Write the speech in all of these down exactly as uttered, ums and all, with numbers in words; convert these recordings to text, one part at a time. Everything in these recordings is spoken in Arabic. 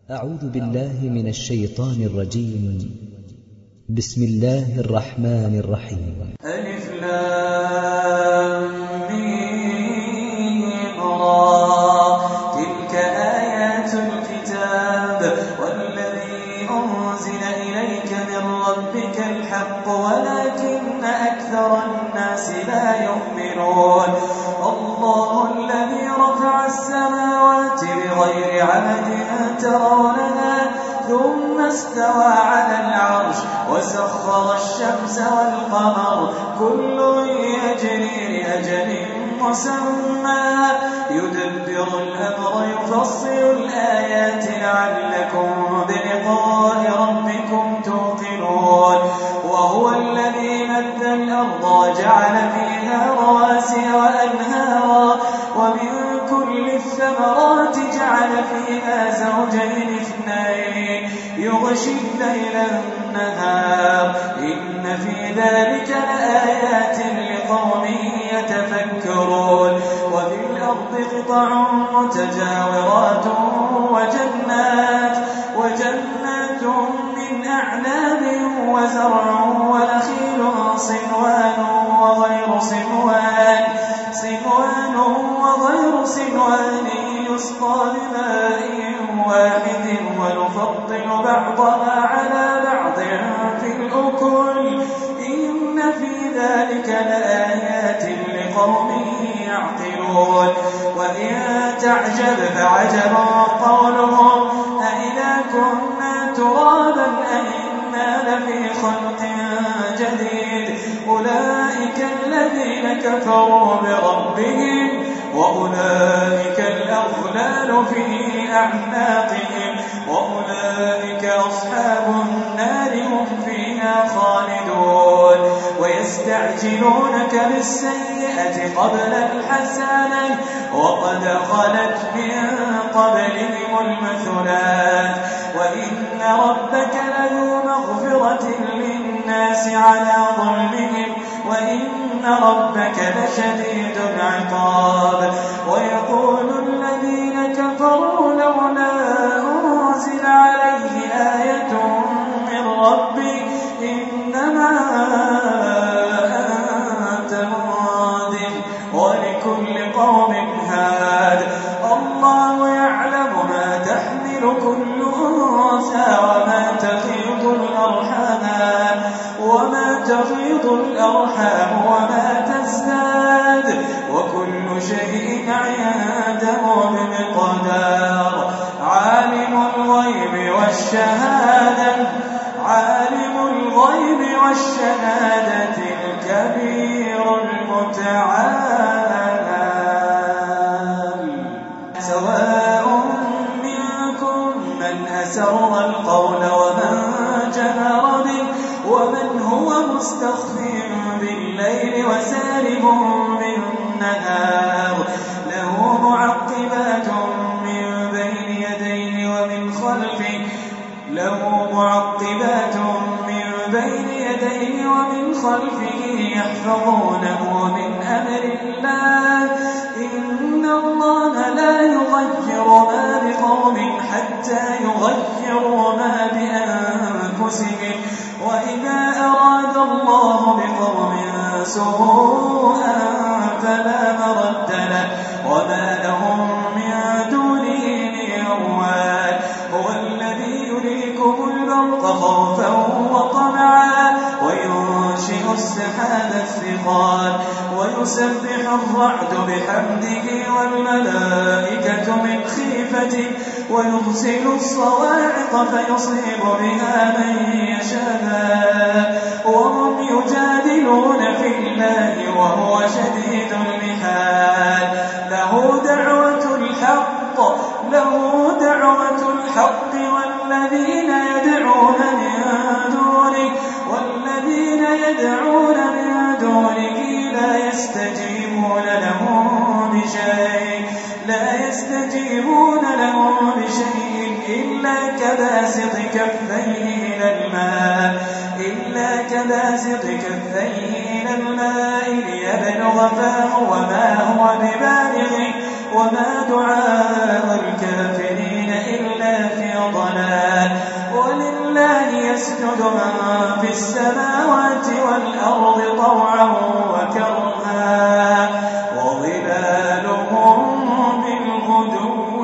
أعوذ بالله من الشيطان الرجيم. بسم الله الرحمن الرحيم. ألف لام ميم را تلك آيات الكتاب والذي أنزل إليك من ربك الحق ولكن أكثر الناس لا يؤمنون. الله الذي رفع السماوات بغير عمد ترونها ثم استوى على العرش وسخر الشمس والقمر كل يجري لأجل مسمى يدبر الأمر يفصل الآيات لعلكم بلقاء ربكم توقنون. وهو الذي مد الأرض وجعل فيها رواسي وأنهارا ومن كل الثمرات جعل فيها زوجين اثنين يغشي الليل النهار إن في ذلك لآيات لقوم يتفكرون. وفي الأرض قطع متجاورات وجنات وجنات من أعناب وزرع ونخيل صنوان وغير صنوان صنوان وغير صنوان يسقى بماء واحد ونفضل بعضها على بعض في الأكل إن في ذلك لآيات لقوم يعقلون. وإن تعجب فعجب قولهم أإذا كنا ترابا أإنا لفي خلق جديد أولئك الذين كفروا بربهم وأولئك الأغلال في أعناقهم وأولئك أصحاب النار هم فيها خالدون. ويستعجلونك بالسيئة قبل الحسنة وقد خلت من قبلهم المثلات وإن ربك لذو مغفرة للناس على ظلمهم وإن ربك لشديد العقاب. ويقول الذين كفروا لولا أنزل عليه آية من ربه إنما أنت منذر ولكل قوم هاد. الله يعلم ما تحمل كل أنثى وما تغيض الأرحام وما تغيض الأرحام وما تزداد وكل شيء عنده بمقدار. عالم الغيب والشهادة عالم الغيب والشهادة الكبير المتعال. سواء منكم من أسر القول ومن جهر به ومن هو مستخف بالليل وسارب بالنهار له معقبات من بين يديه ومن خلفه له معقبات من بين يديه ومن خلفه يحفظونه من أمر الله إن الله لا يغير ما بقوم حتى يغيروا ما بأنفسهم وإذا أراد الله بقوم سوءا فلا مرد له وما لهم من دونه من وال. هو الذي يريكم البرق خوفا وطمعا وينشئ السحاب الثقال ويسبح الرعد بحمده والملائكة من خيفته ويرسل الصواعق فيصيب بها من يشاء وهم يجادلون في الله وهو شديد المحال. له دعوة الحق له دعوة الحق والذين يدعون من دونه والذين يدعون من دونه لا يستجيبون لهم بشيء لا يستجيبون لهم بشيء إلا كباسط كفيه إلى الماء إلا كباسط كفيه إلى الماء ليبلغ فاه وما هو ببالغه وما دعاء الكافرين إلا في ضلال. يسجد من في السماوات والأرض طوعا وكرها وظلالهم بالغدو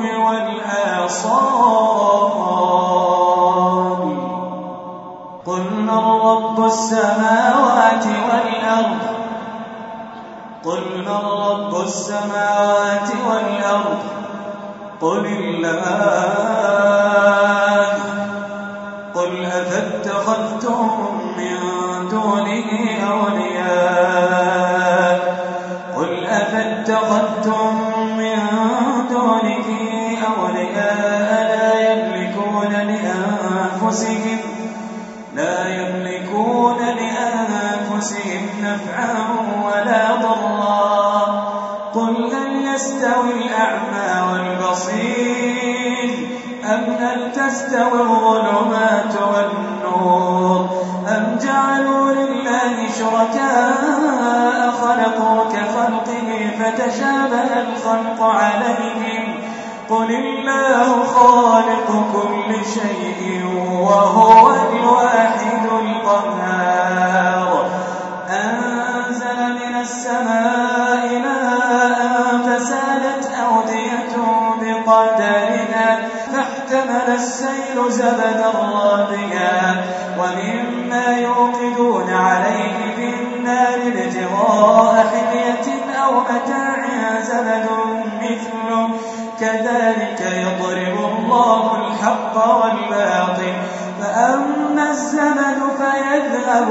والآصال قل من رب السماوات والأرض قل من رب السماوات والأرض قل الله قل أفاتخذتم من دونه أولياء قل أفاتخذتم من دونه أولياء لا يملكون لأنفسهم لا يملكون لأنفسهم نفعا ولا ضرا قل هل يستوي الأعمى والبصير أم هل تستوي الظلمات والنور أم جعلوا لله شركاء خلقوا كخلقه فتشابه الخلق عليهم قل الله خالق كل شيء وهو الواحد القهار أنزل من السماء ماء فسالت أودية بقدرها فاحتمل السيل زبدا رابيا ومما يوقدون عليه في النار ابتغاء حلية أو متاع زبد مثله كذلك يضرب الله الحق والباطل فأما الزبد فيذهب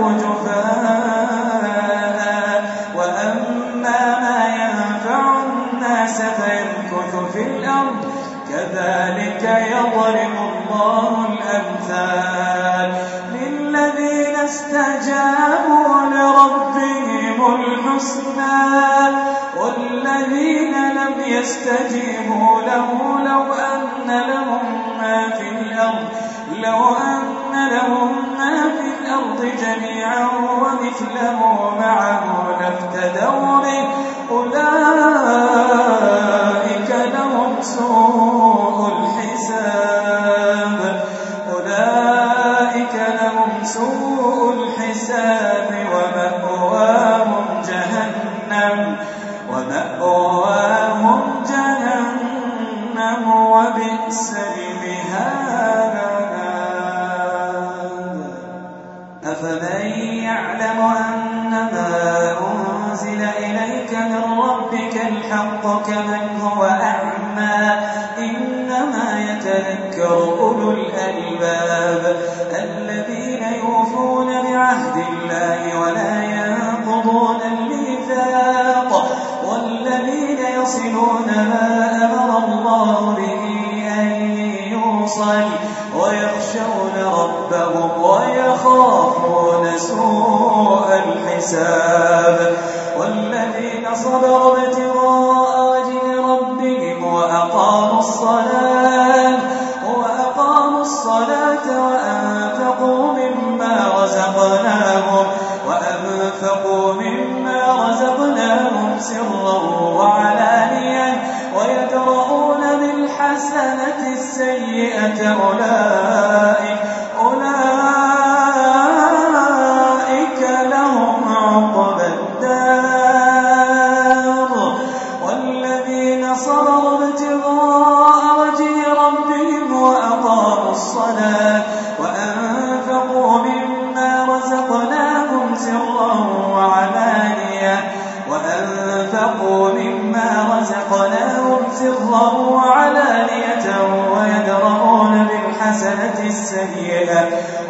جفاء وأما ما ينفع الناس فيمكث في الأرض كذلك يضرب الله الأمثال للذين استجابوا لربهم الحسنى والذين لم يستجيبوا له لو أن لهم ما في الأرض لو أن لهم ما في الأرض جميعا ومثله معه لافتدوا به أولئك لهم سوء الحساب أولئك لهم سوء الحساب ومأواهم جهنم ومأواهم جهنم وبئس المهاد أفمن يعلم أنما أنزل إليك من ربك الحق كمن هو أعمى إنما يتذكر أولو الألباب الذين يوفون بعهد الله ولا ينقضون الميثاق والذين يصلون ما أمر الله به أن يوصل ويخشون ربهم ويخافون سوء الحساب والذين صبروا ابتغاء وجه ربهم وأقاموا الصلاة وأقاموا الصلاة وأنفقوا مما رزقناهم وأنفقوا مما رزقناهم سرا وعلانية ويدرؤون بالحسنة السيئة أولئك أولئك لهم عقبى الدار والذين صبروا ابتغاء وجه ربهم وأقاموا الصلاة وأنفقوا مما رزقناهم سرا وعلانية وأنفقوا مما رزقناهم سرا وعلانية ويدرؤون بالحسنة السيئة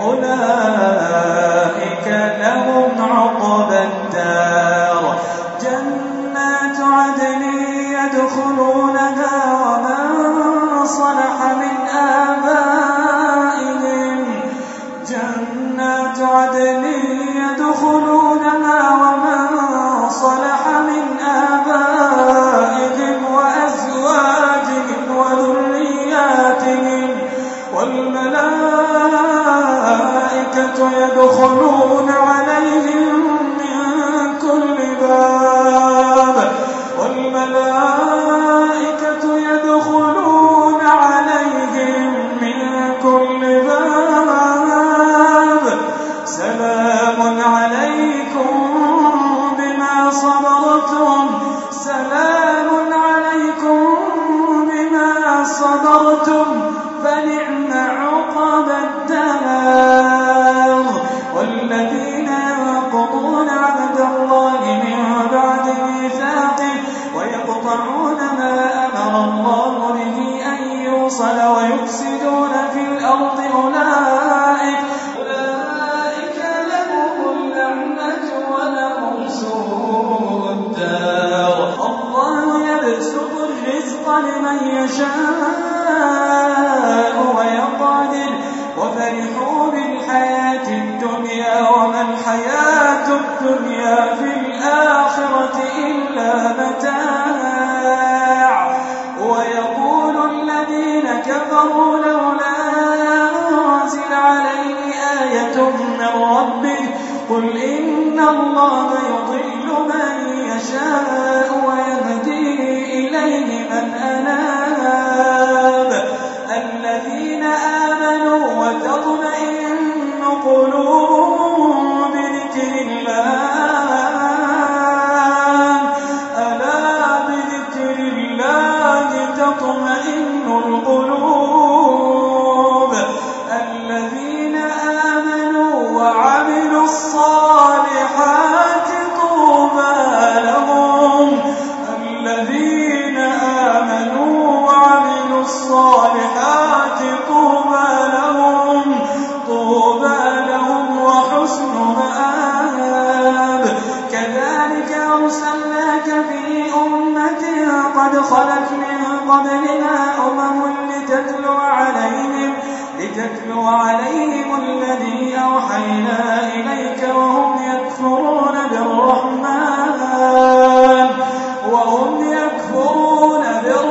أولئك لهم عقبى الدار جنات عدن يدخلونها ومن صلح من آبائهم جنات عدن يدخلونها ومن صلح من آبائهم وأزواجهم وذرياتهم والملائكة يدخلون عليهم من كل باب والملائكة يدخلون عليهم من كل باب الأرض أولئك, أولئك لهم اللعنة ولهم سوء الدار. الله يبسط الرزق لمن يشاء ويقدر وفرحوا بالحياة الدنيا وما الحياة الدنيا في الآخرة إلا متاع. ويقول الذين كفروا لولا أنزل عليه آية من ربه قل إن الله يضل من يشاء ويهدي إليه من أناب. الذين آمنوا وتطمئن قلوبهم بذكر الله ألا بذكر الله تطمئن القلوب. الذين آمنوا وعملوا الصالحات طوبى لهم. الذين آمنوا وعملوا الصالحات طوبى لهم طوبى لهم وحسن مآب. كذلك أرسلناك في أمة قد خلت من قبلها أمم لتتلو عليهم لتتلو عليهم الذي أوحينا إليك وهم يكفرون بالرحمن وهم يكفرون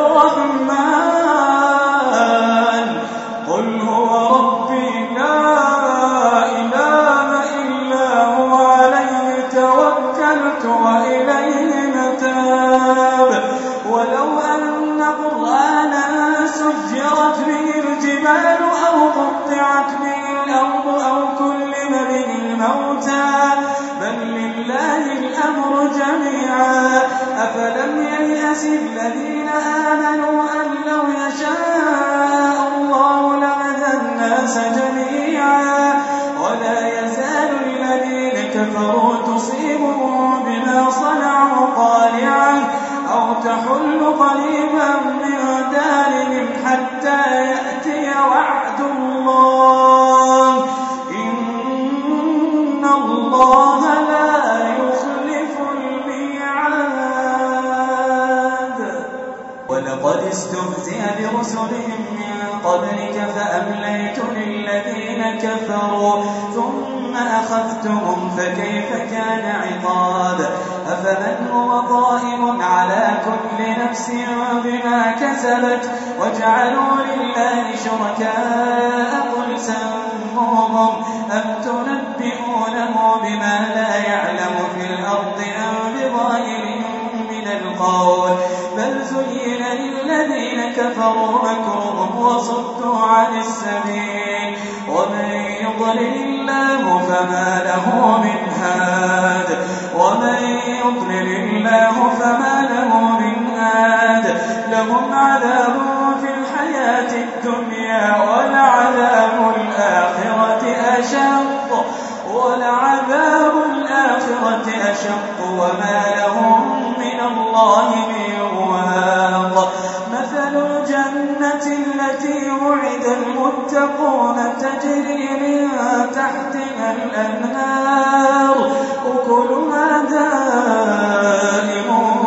بالرحمن قل هو ربي لا إله إلا هو عليه توكلت وإليه متاب. ولو أن قرآنا سجرت به الجبال أو قطعت به الأرض أو كلم به الموتى بل لله الأمر جميعا. أفلم ييأس الذين آمنوا أن لو يشاء الله لهدى الناس جميعا. ولا يزال الذين كفروا تصيبهم بما صنعوا قارعا أو تحل قريبا من دارهم حتى يأتي وعد الله إن الله لا يخلف الميعاد. ولقد استهزئ برسلهم من قبلك فأمليت للذين كفروا ثم أخذتهم فكيف كان عقاب. أفمن هو قائم على كل نفس بما كسبت وجعلوا لله شركاء قل سموهم أم تنبئونه بما لا يعلم في الأرض أم بظاهر من القول بل زين للذين كفروا مكرهم وصدوا عن السبيل ومن يضلل الله فما له من هاد ومن يضلل الله فما له من هاد. لهم عذاب في الحياة الدنيا ولعذاب الآخرة أشق ولعذاب الآخرة أشق وما لهم من الله من واق. مثل الجنة التي وعد المتقون تجري من تحتها الأنهار أكلها دائم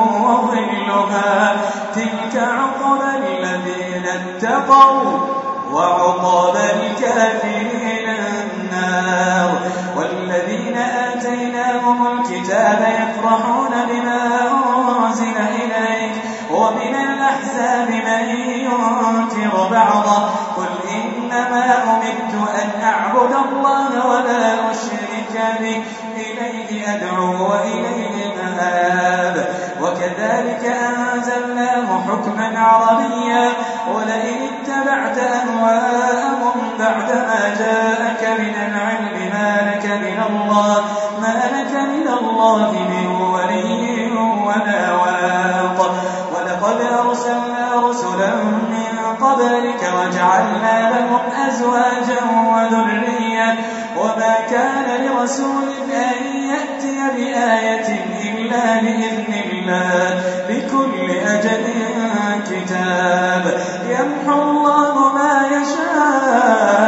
وظلها تلك عقبى الذين اتقوا وعقبى الكافرين النار. والذين آتيناهم الكتاب يفرحون بما أنزل إليك ومن الأحزاب من ينكر بعضه قل إنما أمرت أن أعبد الله ولا أشرك به إليه أدعو وإليه مآب. وكذلك أنزلناه حكما عربيا ولئن اتبعت أهواءهم بعدما جاءك من العلم ما لك من الله ما لك من الله من ولي ولا واق. ولقد أرسلنا رسلا من قبلك وجعلنا لهم أزواجا وذرية وما كان لرسول أن يأتي بآية إلا بإذن الله لكل أجل كتاب يمحو الله ما يشاء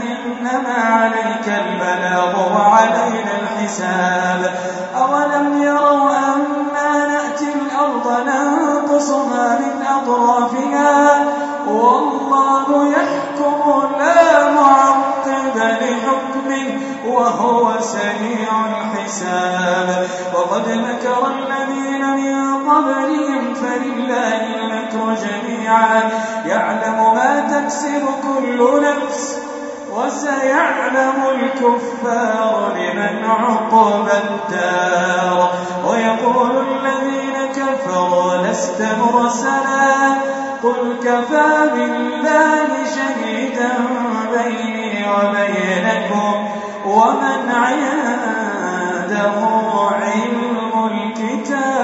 إنما عليك البلاغ وعلينا الحساب أولم يروا أنا نأتي الأرض ننقصها من أطرافها والله يحكم لا معقب لحكمه وهو سريع الحساب وقد مكر الذين من قبلهم فلله المكر جميعا يعلم ما تكسب كل نفس وسيعلم الكفار لمن عقب الدار ويقول الذين كفروا لست مرسلا قل كفى بالله شهيدا بيني وبينكم ومن عنده علم الكتاب